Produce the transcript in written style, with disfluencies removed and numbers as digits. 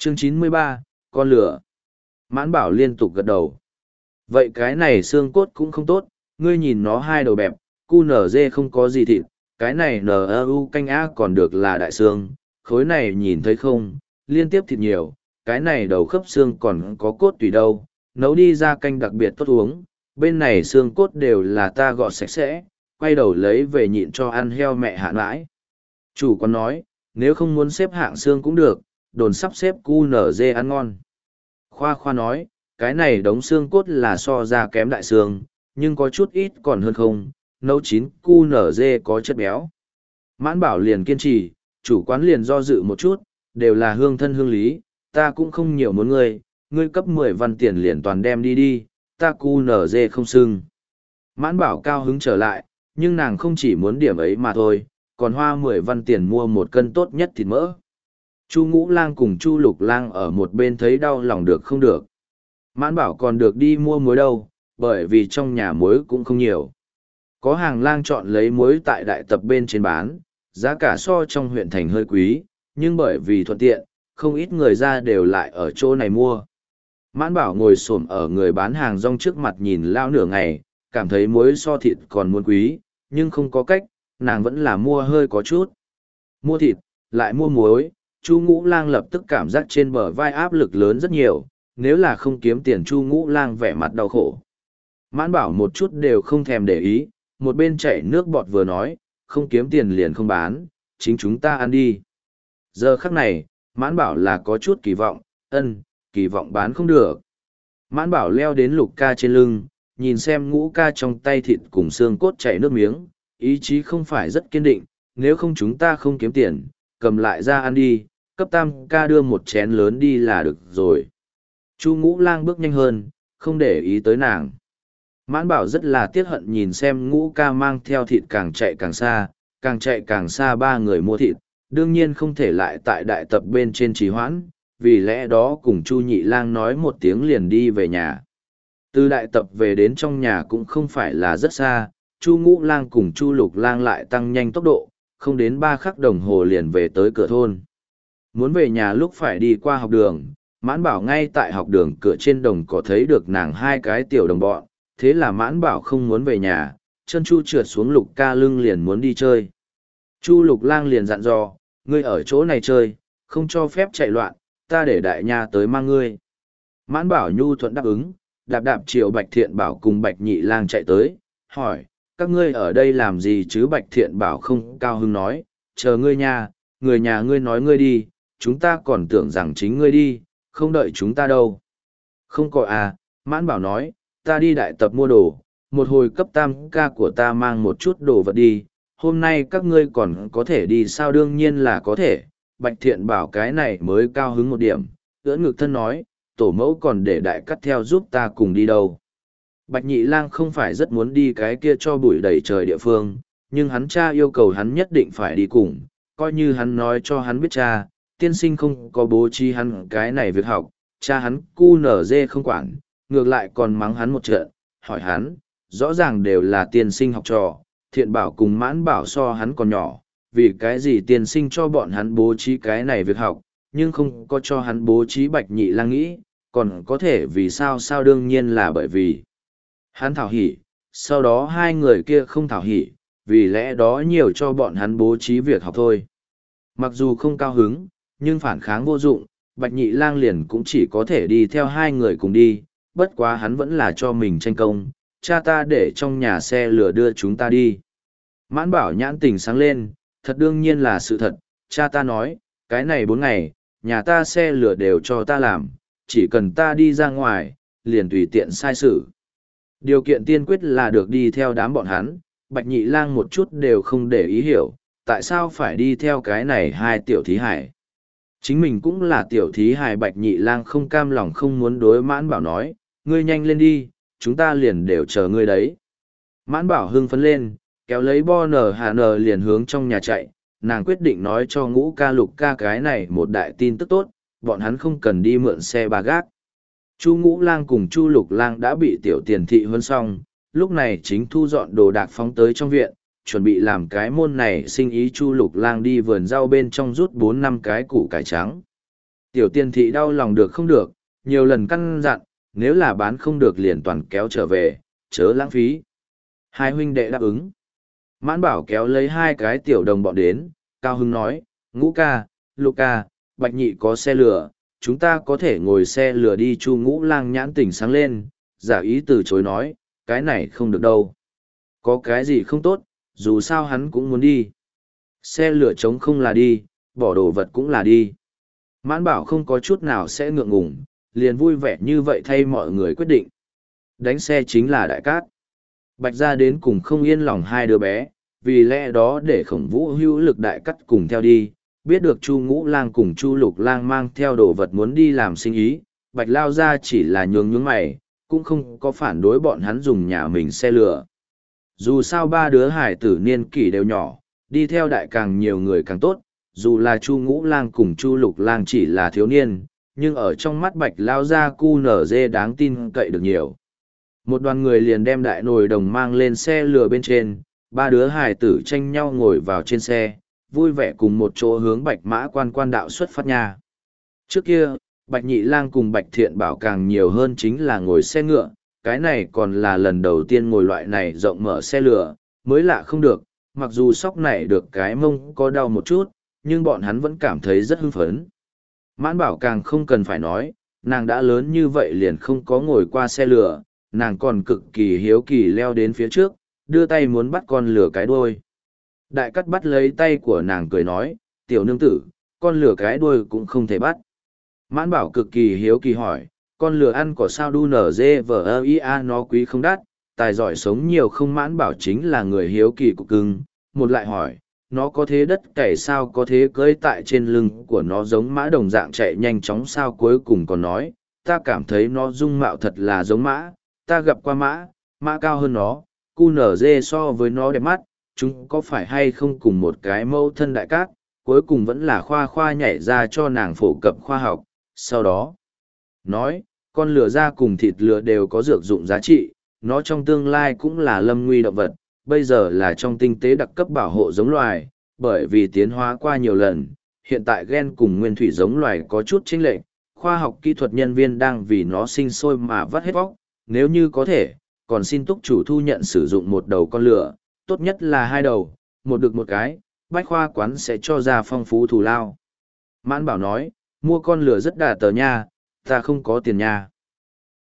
Chương 93, con lửa. Mãn Bảo liên tục gật đầu. Vậy cái này xương cốt cũng không tốt, ngươi nhìn nó hai đầu bẹp, cu nở dê không có gì thịt, cái này NU canh á còn được là đại xương, khối này nhìn thấy không, liên tiếp thịt nhiều, cái này đầu khớp xương còn có cốt tùy đâu, nấu đi ra canh đặc biệt tốt uống, bên này xương cốt đều là ta gọt sạch sẽ, quay đầu lấy về nhịn cho ăn heo mẹ hạ mãi. Chủ quán nói, nếu không muốn xếp hạng xương cũng được, đồn sắp xếp cu nở dê ăn ngon. Khoa nói, cái này đống xương cốt là so ra kém đại xương, nhưng có chút ít còn hơn không, nấu chín cu nở dê có chất béo. Mãn Bảo liền kiên trì, chủ quán liền do dự một chút, đều là hương thân hương lý, ta cũng không nhiều muốn ngươi cấp 10 văn tiền liền toàn đem đi, ta cu nở dê không xưng. Mãn Bảo cao hứng trở lại, nhưng nàng không chỉ muốn điểm ấy mà thôi, còn hoa 10 văn tiền mua một cân tốt nhất thịt mỡ. Chu Ngũ Lang cùng Chu Lục Lang ở một bên thấy đau lòng được không được. Mãn Bảo còn được đi mua muối đâu, bởi vì trong nhà muối cũng không nhiều. Có hàng lang chọn lấy muối tại đại tập bên trên bán, giá cả so trong huyện thành hơi quý, nhưng bởi vì thuận tiện, không ít người ra đều lại ở chỗ này mua. Mãn Bảo ngồi xổm ở người bán hàng rong trước mặt nhìn lao nửa ngày, cảm thấy muối so thịt còn muốn quý, nhưng không có cách, nàng vẫn là mua hơi có chút. Mua thịt, lại mua muối, Chu Ngũ Lang lập tức cảm giác trên bờ vai áp lực lớn rất nhiều, nếu là không kiếm tiền Chu Ngũ Lang vẻ mặt đau khổ. Mãn Bảo một chút đều không thèm để ý, một bên chảy nước bọt vừa nói, không kiếm tiền liền không bán, chính chúng ta ăn đi. Giờ khắc này, Mãn Bảo là có chút kỳ vọng, kỳ vọng bán không được. Mãn Bảo leo đến Lục Ca trên lưng, nhìn xem Ngũ Ca trong tay thịt cùng xương cốt chảy nước miếng, ý chí không phải rất kiên định, nếu không chúng ta không kiếm tiền, cầm lại ra ăn đi, cấp Tam Ca đưa một chén lớn đi là được rồi. Chu Ngũ Lang bước nhanh hơn, không để ý tới nàng. Mãn Bảo rất là tiếc hận nhìn xem Ngũ Ca mang theo thịt càng chạy càng xa ba người mua thịt, đương nhiên không thể lại tại đại tập bên trên trì hoãn, vì lẽ đó cùng Chu Nhị Lang nói một tiếng liền đi về nhà. Từ đại tập về đến trong nhà cũng không phải là rất xa, Chu Ngũ Lang cùng Chu Lục Lang lại tăng nhanh tốc độ, không đến 3 khắc đồng hồ liền về tới cửa thôn. Muốn về nhà lúc phải đi qua học đường, Mãn Bảo ngay tại học đường cửa trên đồng cỏ thấy được nàng hai cái tiểu đồng bọn, thế là Mãn Bảo không muốn về nhà, chân Chu trượt xuống Lục Ca lưng liền muốn đi chơi. Chu Lục Lang liền dặn dò, ngươi ở chỗ này chơi, không cho phép chạy loạn, ta để đại nha tới mang ngươi. Mãn Bảo nhu thuận đáp ứng, đạp chiều Bạch Thiện Bảo cùng Bạch Nhị Lang chạy tới, hỏi, các ngươi ở đây làm gì chứ? Bạch Thiện Bảo không cao hứng nói, chờ ngươi nha, người nhà ngươi nói ngươi đi, chúng ta còn tưởng rằng chính ngươi đi, không đợi chúng ta đâu. Không có à, Mãn Bảo nói, ta đi đại tập mua đồ, một hồi cấp Tam Ca của ta mang một chút đồ vật đi, hôm nay các ngươi còn có thể đi sao? Đương nhiên là có thể. Bạch Thiện Bảo cái này mới cao hứng một điểm, ưỡn ngực thân nói, tổ mẫu còn để đại cắt theo giúp ta cùng đi đâu. Bạch Nhị Lang không phải rất muốn đi cái kia cho bụi đầy trời địa phương, nhưng hắn cha yêu cầu hắn nhất định phải đi cùng, coi như hắn nói cho hắn biết cha, tiên sinh không có bố trí hắn cái này việc học, cha hắn cu nở dê không quản, ngược lại còn mắng hắn một trận, hỏi hắn, rõ ràng đều là tiên sinh học trò, Thiện Bảo cùng Mãn Bảo so hắn còn nhỏ, vì cái gì tiên sinh cho bọn hắn bố trí cái này việc học, nhưng không có cho hắn bố trí. Bạch Nhị Lang nghĩ, còn có thể vì sao đương nhiên là bởi vì hắn thảo hỉ, sau đó hai người kia không thảo hỉ, vì lẽ đó nhiều cho bọn hắn bố trí việc học thôi. Mặc dù không cao hứng, nhưng phản kháng vô dụng, Bạch Nhị Lang liền cũng chỉ có thể đi theo hai người cùng đi, bất quá hắn vẫn là cho mình tranh công, cha ta để trong nhà xe lửa đưa chúng ta đi. Mãn Bảo nhãn tình sáng lên, thật đương nhiên là sự thật, cha ta nói, cái này 4 ngày, nhà ta xe lửa đều cho ta làm, chỉ cần ta đi ra ngoài, liền tùy tiện sai sự. Điều kiện tiên quyết là được đi theo đám bọn hắn, Bạch Nhị Lang một chút đều không để ý hiểu, tại sao phải đi theo cái này hai tiểu thí hải. Chính mình cũng là tiểu thí hải. Bạch Nhị Lang không cam lòng không muốn đối Mãn Bảo nói, ngươi nhanh lên đi, chúng ta liền đều chờ ngươi đấy. Mãn Bảo hưng phấn lên, kéo lấy bo nở hà nở liền hướng trong nhà chạy, nàng quyết định nói cho Ngũ Ca Lục Ca cái này một đại tin tức tốt, bọn hắn không cần đi mượn xe ba gác. Chu Ngũ Lang cùng Chu Lục Lang đã bị tiểu tiền thị huấn xong, lúc này chính thu dọn đồ đạc phóng tới trong viện, chuẩn bị làm cái môn này sinh ý. Chu Lục Lang đi vườn rau bên trong rút 4-5 cái củ cải trắng. Tiểu tiên thị đau lòng được không được, nhiều lần căn dặn, nếu là bán không được liền toàn kéo trở về, chớ lãng phí. Hai huynh đệ đáp ứng. Mãn bảo kéo lấy hai cái tiểu đồng bọn đến, Cao Hưng nói, Ngũ ca, Lục ca, Bạch nhị có xe lửa, chúng ta có thể ngồi xe lửa đi. Chu Ngũ Lang nhãn tỉnh sáng lên, giả ý từ chối nói, cái này không được đâu. Có cái gì không tốt, dù sao hắn cũng muốn đi. Xe lửa trống không là đi, bỏ đồ vật cũng là đi. Mãn bảo không có chút nào sẽ ngượng ngùng, liền vui vẻ như vậy thay mọi người quyết định. Đánh xe chính là Đại Cát. Bạch ra đến cùng không yên lòng hai đứa bé, vì lẽ đó để Khổng Vũ hữu lực Đại Cát cùng theo đi. Biết được Chu Ngũ Lang cùng Chu Lục Lang mang theo đồ vật muốn đi làm sinh ý, Bạch lao ra chỉ là nhướng mày, cũng không có phản đối bọn hắn dùng nhà mình xe lửa. Dù sao ba đứa hải tử niên kỷ đều nhỏ, đi theo đại càng nhiều người càng tốt, dù là Chu Ngũ Lang cùng Chu Lục Lang chỉ là thiếu niên, nhưng ở trong mắt Bạch lao ra cu nở dê đáng tin cậy được nhiều. Một đoàn người liền đem đại nồi đồng mang lên xe lửa bên trên, ba đứa hải tử tranh nhau ngồi vào trên xe, vui vẻ cùng một chỗ hướng Bạch Mã quan đạo xuất phát nha. Trước kia, Bạch Nhị Lang cùng Bạch Thiện Bảo càng nhiều hơn chính là ngồi xe ngựa, cái này còn là lần đầu tiên ngồi loại này rộng mở xe lửa, mới lạ không được, mặc dù sóc này được cái mông có đau một chút, nhưng bọn hắn vẫn cảm thấy rất hưng phấn. Mãn Bảo càng không cần phải nói, nàng đã lớn như vậy liền không có ngồi qua xe lửa, nàng còn cực kỳ hiếu kỳ leo đến phía trước, đưa tay muốn bắt con lửa cái đuôi. Đại Cát bắt lấy tay của nàng cười nói, tiểu nương tử, con lửa cái đuôi cũng không thể bắt. Mãn Bảo cực kỳ hiếu kỳ hỏi, con lửa ăn cỏ sao đu nở dê vờ ia nó quý không đắt, tài giỏi sống nhiều không. Mãn Bảo chính là người hiếu kỳ cục cưng, một lại hỏi, nó có thế đất cày sao, có thế cưỡi tại trên lưng của nó giống mã đồng dạng chạy nhanh chóng sao. Cuối cùng còn nói, ta cảm thấy nó dung mạo thật là giống mã, ta gặp qua mã, mã cao hơn nó, cu nở dê so với nó đẹp mắt, chúng có phải hay không cùng một cái mẫu thân. Đại Cát cuối cùng vẫn là khoa khoa nhảy ra cho nàng phổ cập khoa học, sau đó nói, con lửa da cùng thịt lửa đều có dược dụng giá trị, nó trong tương lai cũng là lâm nguy động vật, bây giờ là trong tinh tế đặc cấp bảo hộ giống loài, bởi vì tiến hóa qua nhiều lần, hiện tại gen cùng nguyên thủy giống loài có chút chênh lệch, khoa học kỹ thuật nhân viên đang vì nó sinh sôi mà vắt hết vóc, nếu như có thể, còn xin túc chủ thu nhận sử dụng một đầu con lửa, tốt nhất là hai đầu, một được một cái, bách khoa quán sẽ cho ra phong phú thù lao. Mãn Bảo nói, mua con lửa rất đà tờ nha, ta không có tiền nha.